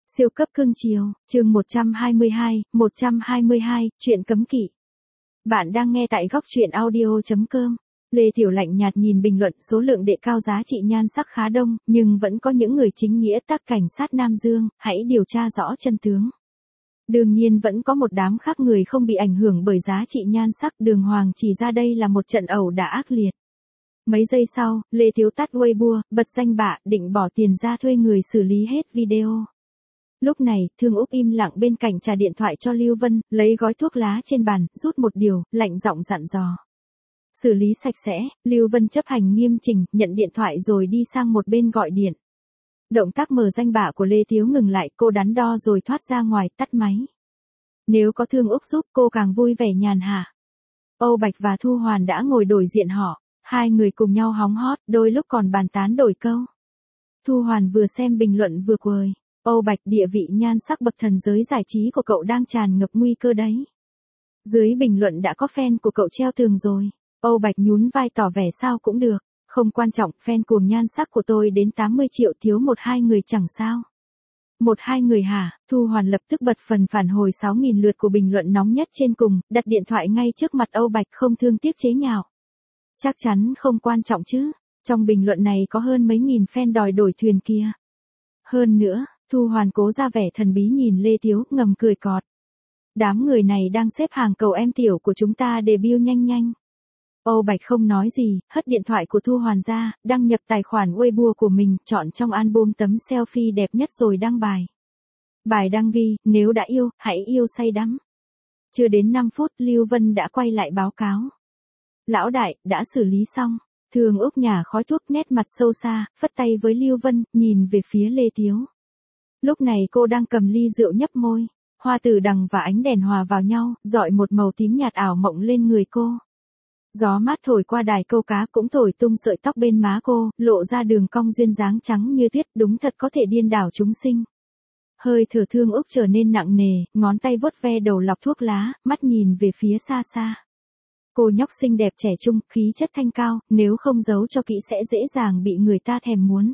Siêu cấp cương chiều, chương 122, chuyện cấm kỵ. Bạn đang nghe tại góc truyện audio.com. Lê Tiểu lạnh nhạt nhìn bình luận số lượng đệ cao giá trị nhan sắc khá đông, nhưng vẫn có những người chính nghĩa tác cảnh sát Nam Dương, hãy điều tra rõ chân tướng. Đương nhiên vẫn có một đám khác người không bị ảnh hưởng bởi giá trị nhan sắc, Đường Hoàng chỉ ra đây là một trận ẩu đả ác liệt. Mấy giây sau, Lê Thiếu tắt Weibo, bật danh bạ, định bỏ tiền ra thuê người xử lý hết video. Lúc này, Thương Úc im lặng bên cạnh trà điện thoại cho Lưu Vân, lấy gói thuốc lá trên bàn, rút một điều, lạnh giọng dặn dò. Xử lý sạch sẽ, Lưu Vân chấp hành nghiêm chỉnh, nhận điện thoại rồi đi sang một bên gọi điện. Động tác mở danh bạ của Lê Thiếu ngừng lại, cô đắn đo rồi thoát ra ngoài, tắt máy. Nếu có Thương Úc giúp cô càng vui vẻ nhàn hạ. Âu Bạch và Thu Hoàn đã ngồi đối diện họ, hai người cùng nhau hóng hót, đôi lúc còn bàn tán đổi câu. Thu Hoàn vừa xem bình luận vừa cười. Âu Bạch, địa vị nhan sắc bậc thần giới giải trí của cậu đang tràn ngập nguy cơ đấy. Dưới bình luận đã có fan của cậu treo tường rồi. Âu Bạch nhún vai tỏ vẻ sao cũng được. Không quan trọng, fan cuồng nhan sắc của tôi đến 80 triệu, thiếu 1-2 người chẳng sao. 1-2 người hả? Thu Hoàn lập tức bật phần phản hồi 6.000 lượt của bình luận nóng nhất trên cùng, đặt điện thoại ngay trước mặt Âu Bạch không thương tiếc chế nhạo. Chắc chắn không quan trọng chứ. Trong bình luận này có hơn mấy nghìn fan đòi đổi thuyền kia. Hơn nữa, Thu Hoàn cố ra vẻ thần bí nhìn Lê Thiếu, ngầm cười cọt. Đám người này đang xếp hàng cầu em tiểu của chúng ta debut nhanh nhanh. Âu Bạch không nói gì, hất điện thoại của Thu Hoàn ra, đăng nhập tài khoản Weibo của mình, chọn trong album tấm selfie đẹp nhất rồi đăng bài. Bài đăng ghi, nếu đã yêu, hãy yêu say đắm. Chưa đến 5 phút, Lưu Vân đã quay lại báo cáo. Lão đại, đã xử lý xong. Thương Úc nhả khói thuốc, nét mặt sâu xa, phất tay với Lưu Vân, nhìn về phía Lê Thiếu. Lúc này cô đang cầm ly rượu nhấp môi, hoa tử đằng và ánh đèn hòa vào nhau, rọi một màu tím nhạt ảo mộng lên người cô. Gió mát thổi qua đài câu cá cũng thổi tung sợi tóc bên má cô, lộ ra đường cong duyên dáng trắng như tuyết, đúng thật có thể điên đảo chúng sinh. Hơi thở Thương Úc trở nên nặng nề, ngón tay vuốt ve đầu lọc thuốc lá, mắt nhìn về phía xa xa. Cô nhóc xinh đẹp trẻ trung, khí chất thanh cao, nếu không giấu cho kỹ sẽ dễ dàng bị người ta thèm muốn.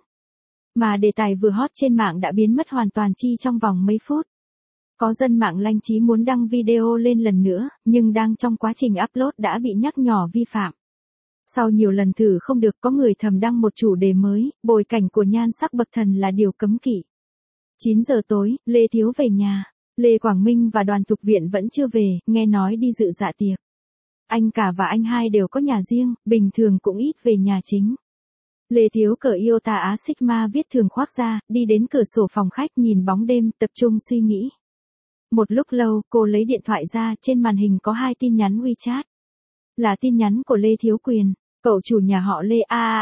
Mà đề tài vừa hot trên mạng đã biến mất hoàn toàn chi trong vòng mấy phút. Có dân mạng lanh trí muốn đăng video lên lần nữa, nhưng đang trong quá trình upload đã bị nhắc nhở vi phạm. Sau nhiều lần thử không được, có người thầm đăng một chủ đề mới, bối cảnh của nhan sắc bậc thần là điều cấm kỵ. 9 giờ tối, Lê Thiếu về nhà. Lê Quảng Minh và Đoàn Thục Viện vẫn chưa về, nghe nói đi dự dạ tiệc. Anh cả và anh hai đều có nhà riêng, bình thường cũng ít về nhà chính. Lê Thiếu cởi Iota Á Sigma viết thường khoác ra, đi đến cửa sổ phòng khách nhìn bóng đêm, tập trung suy nghĩ. Một lúc lâu, cô lấy điện thoại ra, trên màn hình có 2 tin nhắn WeChat. Là tin nhắn của Lê Thiếu Quyền, cậu chủ nhà họ Lê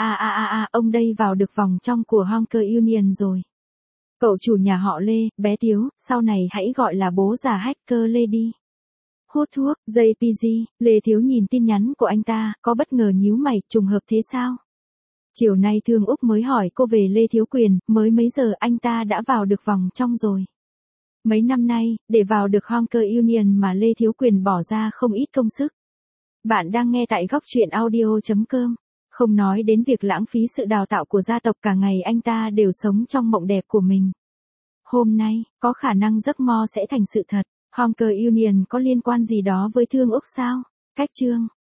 ông đây vào được vòng trong của Honker Union rồi. Cậu chủ nhà họ Lê, bé Thiếu, sau này hãy gọi là bố già hacker Lê đi. Hút thuốc, JPG, Lê Thiếu nhìn tin nhắn của anh ta, có bất ngờ nhíu mày, trùng hợp thế sao? Chiều nay Thương Úc mới hỏi cô về Lê Thiếu Quyền, mới mấy giờ anh ta đã vào được vòng trong rồi. Mấy năm nay, để vào được Honker Union mà Lê Thiếu Quyền bỏ ra không ít công sức. Bạn đang nghe tại góc truyện audio.com. Không nói đến việc lãng phí sự đào tạo của gia tộc, cả ngày anh ta đều sống trong mộng đẹp của mình. Hôm nay, có khả năng giấc mơ sẽ thành sự thật. Honker Union có liên quan gì đó với Thương Úc sao? Cách chương.